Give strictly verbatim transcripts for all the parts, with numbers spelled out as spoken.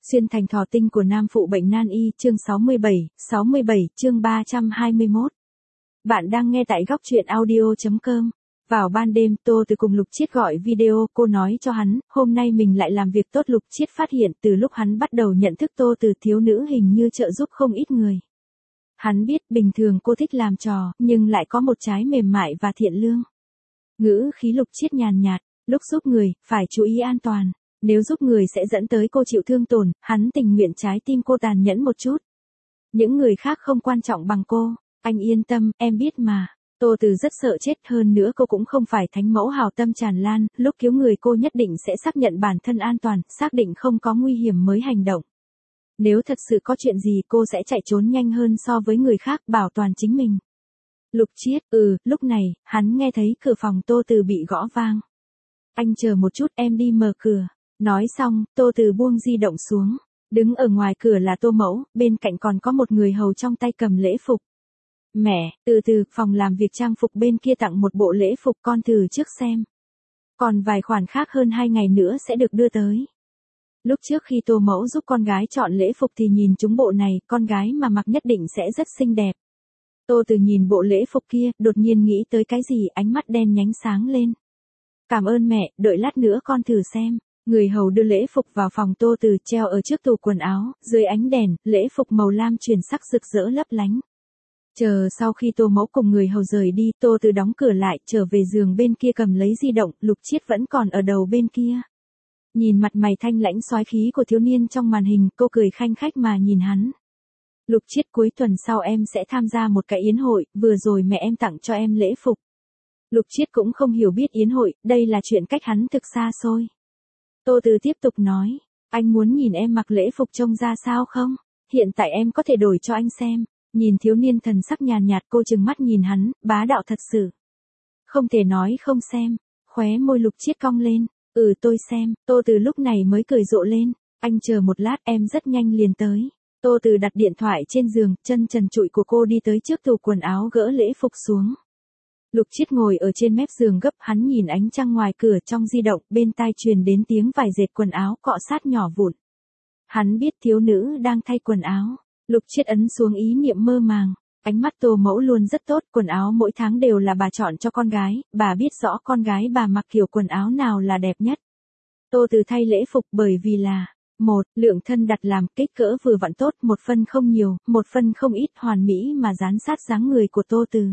Xuyên thành thỏ tinh của nam phụ bệnh nan y, chương sáu mươi bảy, sáu mươi bảy, chương ba trăm hai mươi mốt. Bạn đang nghe tại góc truyện audio chấm com. Vào ban đêm, Tô Từ cùng Lục Chiết gọi video, cô nói cho hắn, hôm nay mình lại làm việc tốt. Lục Chiết phát hiện từ lúc hắn bắt đầu nhận thức Tô Từ, thiếu nữ hình như trợ giúp không ít người. Hắn biết bình thường cô thích làm trò, nhưng lại có một trái mềm mại và thiện lương. Ngữ khí Lục Chiết nhàn nhạt, lúc giúp người, phải chú ý an toàn. Nếu giúp người sẽ dẫn tới cô chịu thương tổn, hắn tình nguyện trái tim cô tàn nhẫn một chút. Những người khác không quan trọng bằng cô, anh yên tâm, em biết mà. Tô Từ rất sợ chết, hơn nữa cô cũng không phải thánh mẫu hào tâm tràn lan, lúc cứu người cô nhất định sẽ xác nhận bản thân an toàn, xác định không có nguy hiểm mới hành động. Nếu thật sự có chuyện gì cô sẽ chạy trốn nhanh hơn so với người khác, bảo toàn chính mình. Lục Chiết, ừ, lúc này, hắn nghe thấy cửa phòng Tô Từ bị gõ vang. Anh chờ một chút, em đi mở cửa. Nói xong, Tô Từ buông di động xuống. Đứng ở ngoài cửa là Tô Mẫu, bên cạnh còn có một người hầu trong tay cầm lễ phục. Mẹ, từ từ, phòng làm việc trang phục bên kia tặng một bộ lễ phục, con thử trước xem. Còn vài khoản khác hơn hai ngày nữa sẽ được đưa tới. Lúc trước khi Tô Mẫu giúp con gái chọn lễ phục thì nhìn chúng bộ này, con gái mà mặc nhất định sẽ rất xinh đẹp. Tô Từ nhìn bộ lễ phục kia, đột nhiên nghĩ tới cái gì, ánh mắt đen nhánh sáng lên. Cảm ơn mẹ, đợi lát nữa con thử xem. Người hầu đưa lễ phục vào phòng Tô Từ, treo ở trước tủ quần áo, dưới ánh đèn, lễ phục màu lam chuyển sắc rực rỡ lấp lánh. Chờ sau khi Tô Mẫu cùng người hầu rời đi, Tô Từ đóng cửa lại, trở về giường bên kia cầm lấy di động, Lục Chiết vẫn còn ở đầu bên kia. Nhìn mặt mày thanh lãnh soái khí của thiếu niên trong màn hình, cô cười khanh khách mà nhìn hắn. Lục Chiết, cuối tuần sau em sẽ tham gia một cái yến hội, vừa rồi mẹ em tặng cho em lễ phục. Lục Chiết cũng không hiểu biết yến hội, đây là chuyện cách hắn thực xa xôi. Tô Từ tiếp tục nói, anh muốn nhìn em mặc lễ phục trông ra sao không? Hiện tại em có thể đổi cho anh xem. Nhìn thiếu niên thần sắc nhàn nhạt, cô trừng mắt nhìn hắn, bá đạo thật sự. Không thể nói không xem. Khóe môi Lục Chiết cong lên. Ừ, tôi xem. Tô Từ lúc này mới cười rộ lên. Anh chờ một lát, em rất nhanh liền tới. Tô Từ đặt điện thoại trên giường, chân trần trụi của cô đi tới trước tủ quần áo gỡ lễ phục xuống. Lục Chiết ngồi ở trên mép giường gấp, hắn nhìn ánh trăng ngoài cửa, trong di động, bên tai truyền đến tiếng vải dệt quần áo cọ sát nhỏ vụn. Hắn biết thiếu nữ đang thay quần áo. Lục Chiết ấn xuống ý niệm mơ màng. Ánh mắt Tô Mẫu luôn rất tốt, quần áo mỗi tháng đều là bà chọn cho con gái, bà biết rõ con gái bà mặc kiểu quần áo nào là đẹp nhất. Tô Từ thay lễ phục bởi vì là một, lượng thân đặt làm, kích cỡ vừa vặn tốt, một phân không nhiều, một phân không ít, hoàn mỹ mà dán sát dáng người của Tô Từ.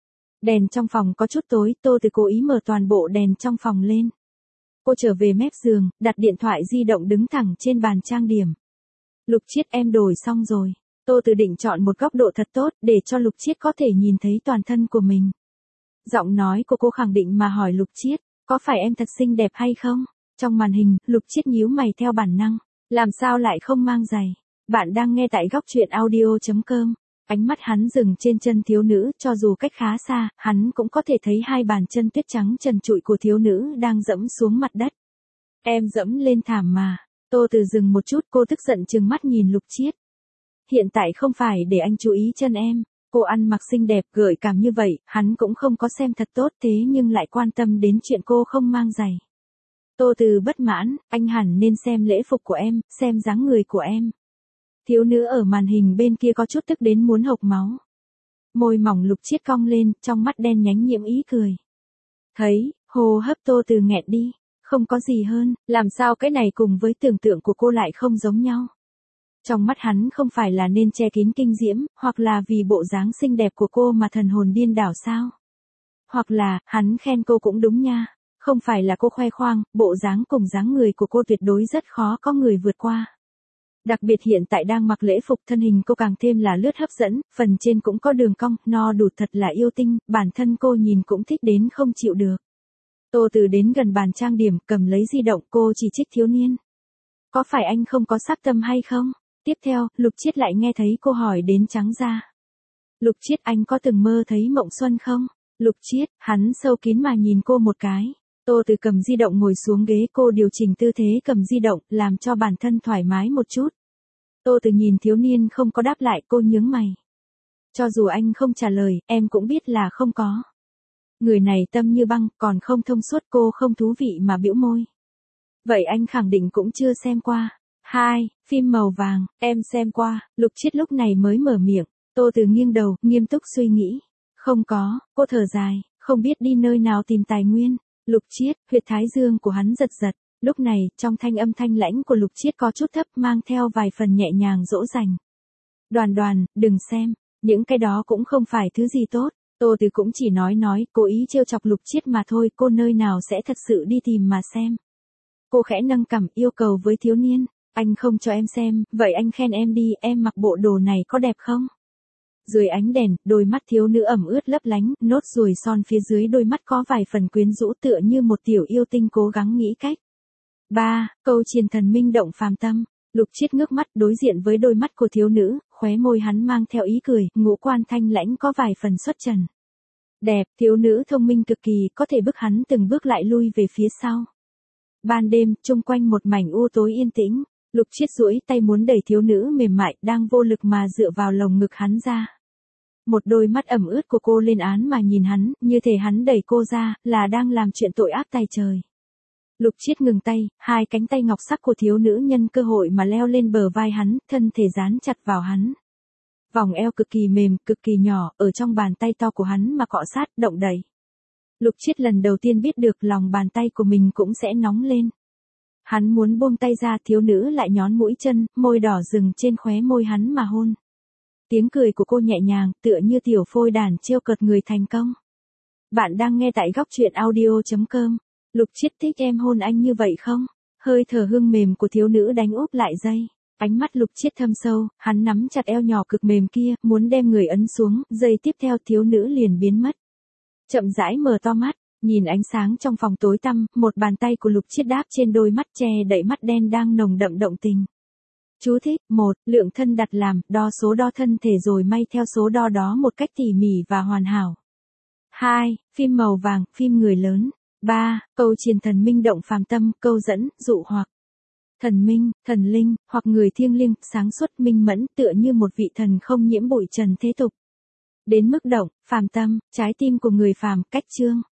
Đèn trong phòng có chút tối, Tô Từ cố ý mở toàn bộ đèn trong phòng lên. Cô trở về mép giường, đặt điện thoại di động đứng thẳng trên bàn trang điểm. Lục Chiết, em đổi xong rồi. Tô Từ định chọn một góc độ thật tốt, để cho Lục Chiết có thể nhìn thấy toàn thân của mình. Giọng nói của cô khẳng định mà hỏi Lục Chiết, có phải em thật xinh đẹp hay không? Trong màn hình, Lục Chiết nhíu mày theo bản năng. Làm sao lại không mang giày? Bạn đang nghe tại góc truyện audio chấm com. Ánh mắt hắn dừng trên chân thiếu nữ, cho dù cách khá xa, hắn cũng có thể thấy hai bàn chân tuyết trắng trần trụi của thiếu nữ đang dẫm xuống mặt đất. Em dẫm lên thảm mà. Tô Từ dừng một chút, cô tức giận trừng mắt nhìn Lục Chiết. Hiện tại không phải để anh chú ý chân em. Cô ăn mặc xinh đẹp, gợi cảm như vậy, hắn cũng không có xem thật tốt, thế nhưng lại quan tâm đến chuyện cô không mang giày. Tô Từ bất mãn, anh hẳn nên xem lễ phục của em, xem dáng người của em. Thiếu nữ ở màn hình bên kia có chút tức đến muốn hộc máu. Môi mỏng Lục Chiết cong lên, trong mắt đen nhánh nhiễm ý cười. Thấy, hô hấp Tô Từ nghẹt đi, không có gì hơn, làm sao cái này cùng với tưởng tượng của cô lại không giống nhau. Trong mắt hắn không phải là nên che kín kinh diễm, hoặc là vì bộ dáng xinh đẹp của cô mà thần hồn điên đảo sao? Hoặc là, hắn khen cô cũng đúng nha, không phải là cô khoe khoang, bộ dáng cùng dáng người của cô tuyệt đối rất khó có người vượt qua. Đặc biệt hiện tại đang mặc lễ phục, thân hình cô càng thêm là lướt hấp dẫn, phần trên cũng có đường cong, no đủ, thật là yêu tinh, bản thân cô nhìn cũng thích đến không chịu được. Tô Từ đến gần bàn trang điểm, cầm lấy di động, cô chỉ trích thiếu niên. Có phải anh không có sắc tâm hay không? Tiếp theo, Lục Chiết lại nghe thấy cô hỏi đến trắng da. Lục Chiết, anh có từng mơ thấy mộng xuân không? Lục Chiết, hắn sâu kín mà nhìn cô một cái. Tô Từ cầm di động ngồi xuống ghế, cô điều chỉnh tư thế cầm di động, làm cho bản thân thoải mái một chút. Tô Từ nhìn thiếu niên không có đáp lại, cô nhướng mày. Cho dù anh không trả lời, em cũng biết là không có. Người này tâm như băng, còn không thông suốt, cô không thú vị mà bĩu môi. Vậy anh khẳng định cũng chưa xem qua. hai. Phim màu vàng, em xem qua, Lục Chiết lúc này mới mở miệng. Tô Từ nghiêng đầu, nghiêm túc suy nghĩ. Không có, cô thở dài, không biết đi nơi nào tìm tài nguyên. Lục Chiết, huyệt thái dương của hắn giật giật. Lúc này, trong thanh âm thanh lãnh của Lục Chiết có chút thấp mang theo vài phần nhẹ nhàng dỗ dành. Đoàn đoàn, đừng xem, những cái đó cũng không phải thứ gì tốt. Tô Từ cũng chỉ nói nói, cố ý trêu chọc Lục Chiết mà thôi, cô nơi nào sẽ thật sự đi tìm mà xem. Cô khẽ nâng cằm yêu cầu với thiếu niên, anh không cho em xem, vậy anh khen em đi, em mặc bộ đồ này có đẹp không? Dưới ánh đèn, đôi mắt thiếu nữ ẩm ướt lấp lánh, nốt ruồi son phía dưới đôi mắt có vài phần quyến rũ tựa như một tiểu yêu tinh cố gắng nghĩ cách. ba. Câu triền thần minh động phàm tâm. Lục Chiết ngước mắt đối diện với đôi mắt của thiếu nữ, khóe môi hắn mang theo ý cười, ngũ quan thanh lãnh có vài phần xuất trần. Đẹp, thiếu nữ thông minh cực kỳ, có thể bức hắn từng bước lại lui về phía sau. Ban đêm, chung quanh một mảnh u tối yên tĩnh, Lục Chiết duỗi tay muốn đẩy thiếu nữ mềm mại đang vô lực mà dựa vào lồng ngực hắn ra. Một đôi mắt ẩm ướt của cô lên án mà nhìn hắn, như thể hắn đẩy cô ra, là đang làm chuyện tội ác tày trời. Lục Chiết ngừng tay, hai cánh tay ngọc sắc của thiếu nữ nhân cơ hội mà leo lên bờ vai hắn, thân thể dán chặt vào hắn. Vòng eo cực kỳ mềm, cực kỳ nhỏ, ở trong bàn tay to của hắn mà cọ sát, động đẩy. Lục Chiết lần đầu tiên biết được lòng bàn tay của mình cũng sẽ nóng lên. Hắn muốn buông tay ra, thiếu nữ lại nhón mũi chân, môi đỏ dừng trên khóe môi hắn mà hôn. Tiếng cười của cô nhẹ nhàng, tựa như tiểu phôi đàn trêu cợt người thành công. Bạn đang nghe tại góc truyện audio chấm com. Lục Chiết thích em hôn anh như vậy không? Hơi thở hương mềm của thiếu nữ đánh úp lại dây. Ánh mắt Lục Chiết thâm sâu, hắn nắm chặt eo nhỏ cực mềm kia, muốn đem người ấn xuống, giây tiếp theo thiếu nữ liền biến mất. Chậm rãi mở to mắt, nhìn ánh sáng trong phòng tối tăm, một bàn tay của Lục Chiết đáp trên đôi mắt che đậy mắt đen đang nồng đậm động tình. Chú thích, một. Lượng thân đặt làm, đo số đo thân thể rồi may theo số đo đó một cách tỉ mỉ và hoàn hảo. hai. Phim màu vàng, phim người lớn. ba. Câu triền thần minh động phàm tâm, câu dẫn, dụ hoặc. Thần minh, thần linh, hoặc người thiêng liêng, sáng suốt minh mẫn, tựa như một vị thần không nhiễm bụi trần thế tục. Đến mức động, phàm tâm, trái tim của người phàm, cách chương.